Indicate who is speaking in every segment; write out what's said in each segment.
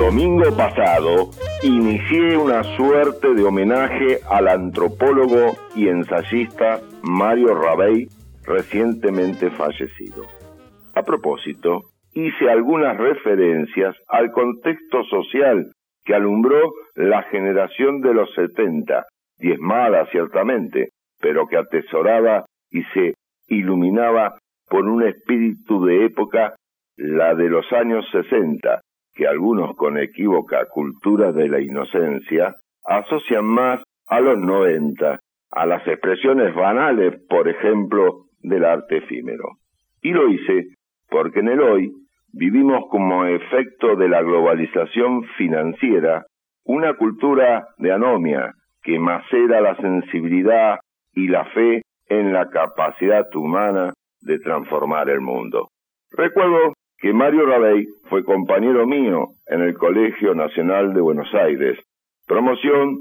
Speaker 1: domingo pasado inicié una suerte de homenaje al antropólogo y ensayista Mario Rabey, recientemente fallecido. A propósito, hice algunas referencias al contexto social que alumbró la generación de los 70, diezmada ciertamente, pero que atesoraba y se iluminaba por un espíritu de época, la de los años 60, que algunos con equívoca cultura de la inocencia asocian más a los 90, a las expresiones banales, por ejemplo, del arte efímero. Y lo hice porque en el hoy vivimos como efecto de la globalización financiera una cultura de anomia que macera la sensibilidad y la fe en la capacidad humana de transformar el mundo. Recuerdo que Mario Rabey fue compañero mío en el Colegio Nacional de Buenos Aires, promoción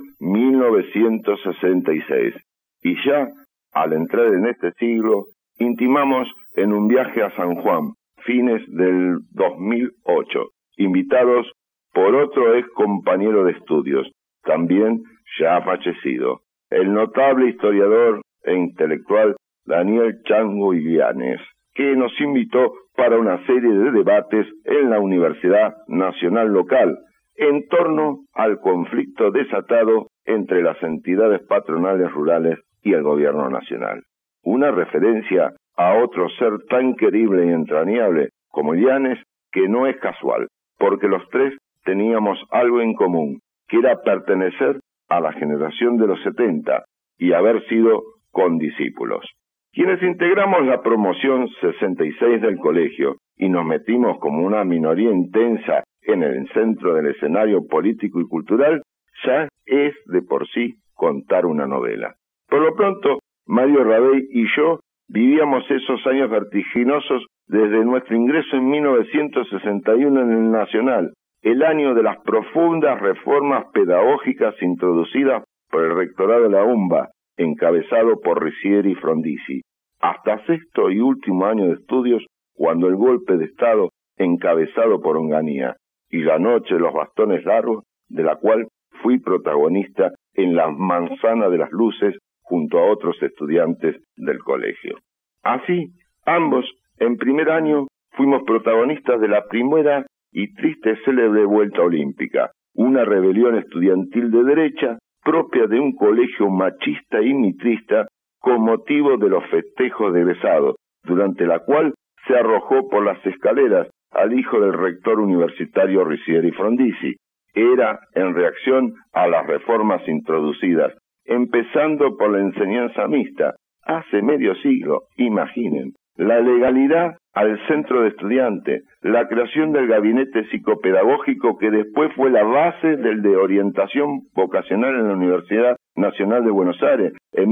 Speaker 1: 1966, y ya al entrar en este siglo intimamos en un viaje a San Juan, fines del 2008, invitados por otro ex compañero de estudios, también ya fallecido, el notable historiador e intelectual Daniel Chango Illanes, que nos invitó para una serie de debates en la Universidad Nacional local en torno al conflicto desatado entre las entidades patronales rurales y el gobierno nacional. Una referencia a otro ser tan querible y entrañable como Illanes, que no es casual, porque los tres teníamos algo en común, que era pertenecer a la generación de los 70 y haber sido condiscípulos. Quienes integramos la promoción 66 del colegio y nos metimos como una minoría intensa en el centro del escenario político y cultural, ya es de por sí contar una novela. Por lo pronto, Mario Rabey y yo vivíamos esos años vertiginosos desde nuestro ingreso en 1961 en el Nacional, el año de las profundas reformas pedagógicas introducidas por el rectorado de la UMBA, encabezado por Ricieri y Frondizi, hasta sexto y último año de estudios, cuando el golpe de Estado encabezado por Onganía, y la noche de los bastones largos, de la cual fui protagonista en la manzana de las luces junto a otros estudiantes del colegio. Así, ambos, en primer año, fuimos protagonistas de la primera y triste célebre vuelta olímpica, una rebelión estudiantil de derecha propia de un colegio machista y mitrista con motivo de los festejos de egresados, durante la cual se arrojó por las escaleras al hijo del rector universitario Ricieri Frondizi. Era en reacción a las reformas introducidas, empezando por la enseñanza mixta, hace medio siglo, imaginen, la legalidad al centro de estudiantes, la creación del gabinete psicopedagógico que después fue la base del de orientación vocacional en la Universidad Nacional de Buenos Aires en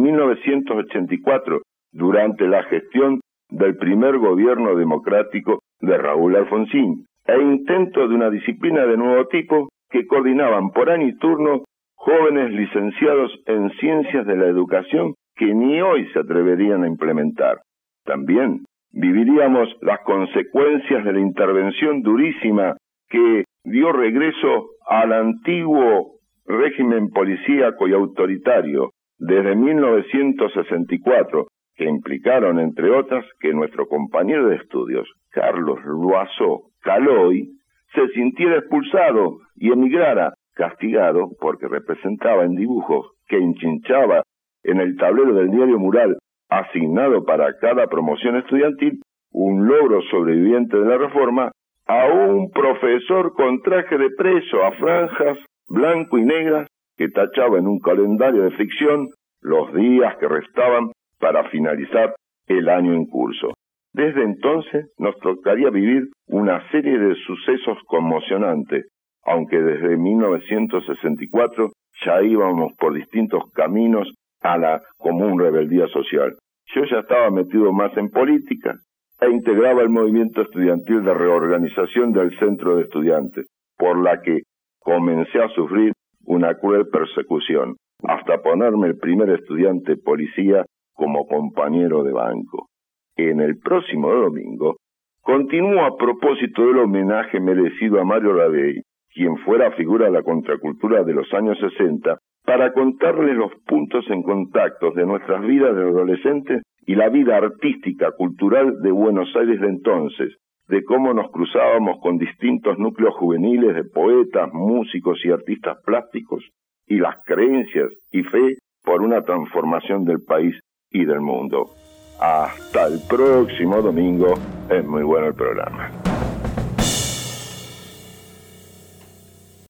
Speaker 1: 1984, durante la gestión del primer gobierno democrático de Raúl Alfonsín, e intento de una disciplina de nuevo tipo que coordinaban por año y turno jóvenes licenciados en ciencias de la educación que ni hoy se atreverían a implementar. También viviríamos las consecuencias de la intervención durísima que dio regreso al antiguo régimen policíaco y autoritario desde 1964, que implicaron, entre otras, que nuestro compañero de estudios, Carlos Loazó Caloy, se sintiera expulsado y emigrara, castigado porque representaba en dibujos que enchinchaba en el tablero del diario mural asignado para cada promoción estudiantil, un logro sobreviviente de la reforma, a un profesor con traje de preso a franjas blanco y negras que tachaba en un calendario de ficción los días que restaban para finalizar el año en curso. Desde entonces nos tocaría vivir una serie de sucesos conmocionantes, aunque desde 1964 ya íbamos por distintos caminos a la común rebeldía social. Yo ya estaba metido más en política e integraba el movimiento estudiantil de reorganización del Centro de Estudiantes, por la que comencé a sufrir una cruel persecución, hasta ponerme el primer estudiante policía como compañero de banco. En el próximo domingo continúo a propósito del homenaje merecido a Mario Rabey, quien fuera figura de la contracultura de los años 60, para contarles los puntos en contacto de nuestras vidas de adolescentes y la vida artística, cultural de Buenos Aires de entonces, de cómo nos cruzábamos con distintos núcleos juveniles de poetas, músicos y artistas plásticos, y las creencias y fe por una transformación del país y del mundo. Hasta el próximo domingo, es muy bueno el programa.